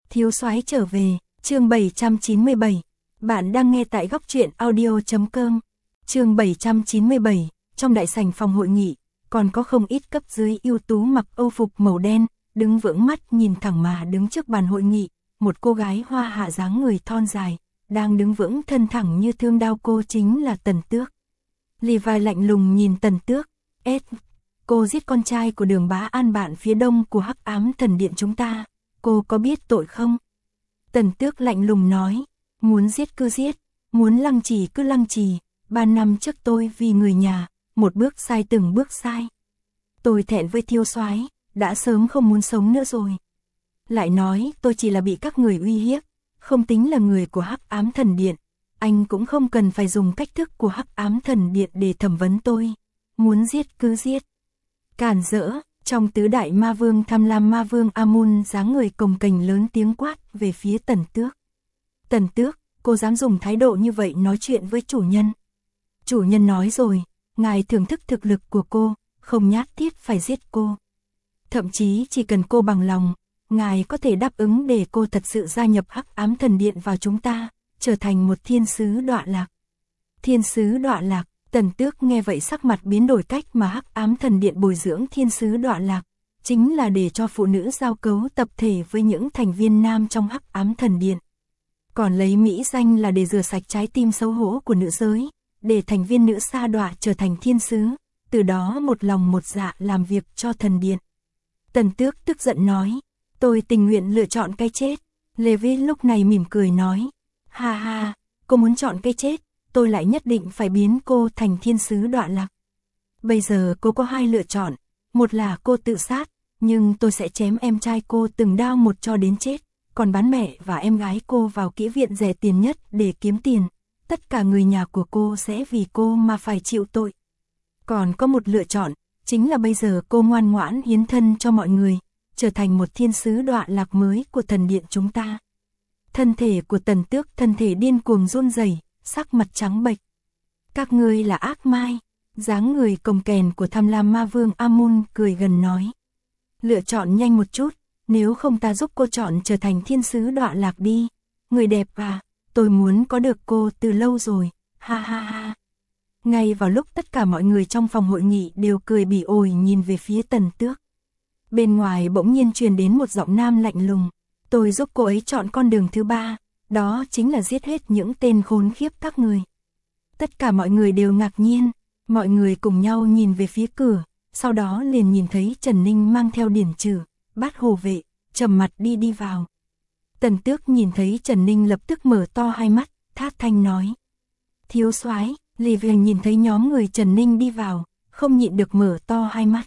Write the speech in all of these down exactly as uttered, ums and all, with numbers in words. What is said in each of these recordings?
Thiếu soái trở về, chương bảy trăm chín mươi bảy. Bạn đang nghe tại góc truyện audio chấm com. Chương bảy trăm chín mươi bảy, trong đại sảnh phòng hội nghị, còn có không ít cấp dưới ưu tú mặc âu phục màu đen, đứng vững mắt nhìn thẳng mà đứng trước bàn hội nghị, một cô gái hoa hạ dáng người thon dài, đang đứng vững thân thẳng như thương đao, cô chính là Tần Tước. Levi lạnh lùng nhìn Tần Tước, "Ết, cô giết con trai của Đường Bá An, bạn phía đông của Hắc Ám Thần Điện chúng ta, cô có biết tội không?" Tần Tước lạnh lùng nói, "Muốn giết cứ giết, muốn lăng trì cứ lăng trì, ba năm trước tôi vì người nhà, một bước sai từng bước sai. Tôi thẹn với Thiếu soái, đã sớm không muốn sống nữa rồi. Lại nói tôi chỉ là bị các người uy hiếp, không tính là người của Hắc Ám Thần Điện, anh cũng không cần phải dùng cách thức của Hắc Ám Thần Điện để thẩm vấn tôi, muốn giết cứ giết." Càn rỡ, trong tứ đại ma vương Tham Lam ma vương Amun dáng người cồng kềnh lớn tiếng quát về phía Tần Tước. "Tần Tước, cô dám dùng thái độ như vậy nói chuyện với chủ nhân. Chủ nhân nói rồi, ngài thưởng thức thực lực của cô, không nhất thiết phải giết cô. Thậm chí chỉ cần cô bằng lòng, ngài có thể đáp ứng để cô thật sự gia nhập Hắc Ám Thần Điện vào chúng ta, trở thành một thiên sứ đọa lạc." Thiên sứ đọa lạc. Tần Tước nghe vậy sắc mặt biến đổi. Cách mà Hắc Ám Thần Điện bồi dưỡng thiên sứ đọa lạc, chính là để cho phụ nữ giao cấu tập thể với những thành viên nam trong Hắc Ám Thần Điện. Còn lấy mỹ danh là để rửa sạch trái tim xấu hổ của nữ giới, để thành viên nữ sa đọa trở thành thiên sứ, từ đó một lòng một dạ làm việc cho thần điện. Tần Tước tức giận nói, "Tôi tình nguyện lựa chọn cái chết." Levi lúc này mỉm cười nói, "Ha ha, cô muốn chọn cái chết, tôi lại nhất định phải biến cô thành thiên sứ đọa lạc. Bây giờ cô có hai lựa chọn, một là cô tự sát, nhưng tôi sẽ chém em trai cô từng đao một cho đến chết, còn bán mẹ và em gái cô vào kỹ viện rẻ tiền nhất để kiếm tiền, tất cả người nhà của cô sẽ vì cô mà phải chịu tội. Còn có một lựa chọn, chính là bây giờ cô ngoan ngoãn hiến thân cho mọi người, trở thành một thiên sứ đọa lạc mới của thần điện chúng ta." Thân thể của Tần Tước thân thể điên cuồng run rẩy, sắc mặt trắng bệch. "Các ngươi là ác mai." Dáng người cồng kềnh của Tham Lam ma vương Amun cười gần nói, "Lựa chọn nhanh một chút, nếu không ta giúp cô chọn trở thành thiên sứ đọa lạc đi. Người đẹp à, tôi muốn có được cô từ lâu rồi, ha ha ha." Ngay vào lúc tất cả mọi người trong phòng hội nghị đều cười bỉ ổi nhìn về phía Tần Tước, bên ngoài bỗng nhiên truyền đến một giọng nam lạnh lùng, "Tôi giúp cô ấy chọn con đường thứ ba, đó chính là giết hết những tên khốn khiếp các người." Tất cả mọi người đều ngạc nhiên, mọi người cùng nhau nhìn về phía cửa, sau đó liền nhìn thấy Trần Ninh mang theo Điển Trừ, Bát Hồ Vệ, trầm mặt đi đi vào. Tần Tước nhìn thấy Trần Ninh lập tức mở to hai mắt, thát thanh nói, "Thiếu soái." Levi nhìn thấy nhóm người Trần Ninh đi vào, không nhịn được mở to hai mắt.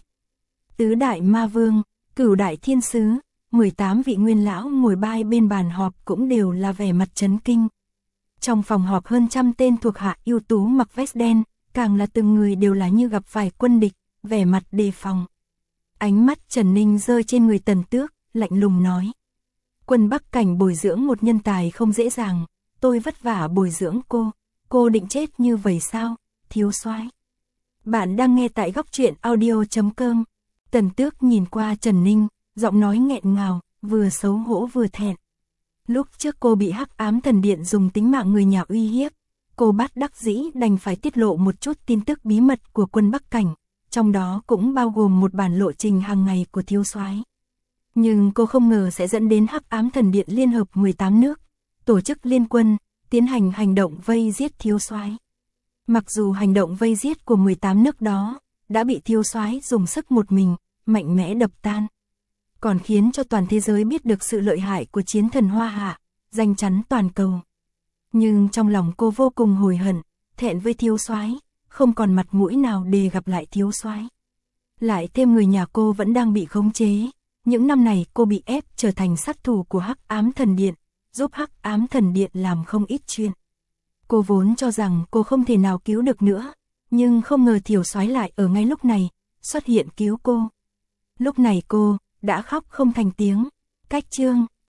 Tứ đại ma vương, cửu đại thiên sứ, mười tám vị nguyên lão ngồi bai bên bàn họp cũng đều là vẻ mặt chấn kinh. Trong phòng họp hơn trăm tên thuộc hạ ưu tú mặc vest đen, càng là từng người đều là như gặp phải quân địch, vẻ mặt đề phòng. Ánh mắt Trần Ninh rơi trên người Tần Tước, lạnh lùng nói, "Quân Bắc Cảnh bồi dưỡng một nhân tài không dễ dàng, tôi vất vả bồi dưỡng cô, cô định chết như vậy sao, thiếu soái?" Bạn đang nghe tại góc truyện audio chấm com. Tần Tước nhìn qua Trần Ninh, giọng nói nghẹn ngào, vừa xấu hổ vừa thẹn. Lúc trước cô bị Hắc Ám Thần Điện dùng tính mạng người nhà uy hiếp, cô bất đắc dĩ đành phải tiết lộ một chút tin tức bí mật của quân Bắc Cảnh, trong đó cũng bao gồm một bản lộ trình hàng ngày của thiếu soái. Nhưng cô không ngờ sẽ dẫn đến Hắc Ám Thần Điện liên hợp mười tám nước, tổ chức liên quân, tiến hành hành động vây giết thiếu soái. Mặc dù hành động vây giết của mười tám nước đó đã bị thiếu soái dùng sức một mình mạnh mẽ đập tan, còn khiến cho toàn thế giới biết được sự lợi hại của chiến thần Hoa Hạ, danh chắn toàn cầu. Nhưng trong lòng cô vô cùng hối hận, thẹn với thiếu soái, không còn mặt mũi nào để gặp lại thiếu soái. Lại thêm người nhà cô vẫn đang bị khống chế, những năm này cô bị ép trở thành sát thủ của Hắc Ám Thần Điện, giúp Hắc Ám Thần Điện làm không ít chuyện. Cô vốn cho rằng cô không thể nào cứu được nữa, nhưng không ngờ thiếu soái lại ở ngay lúc này xuất hiện cứu cô. Lúc này cô đã khóc không thành tiếng. Cách chương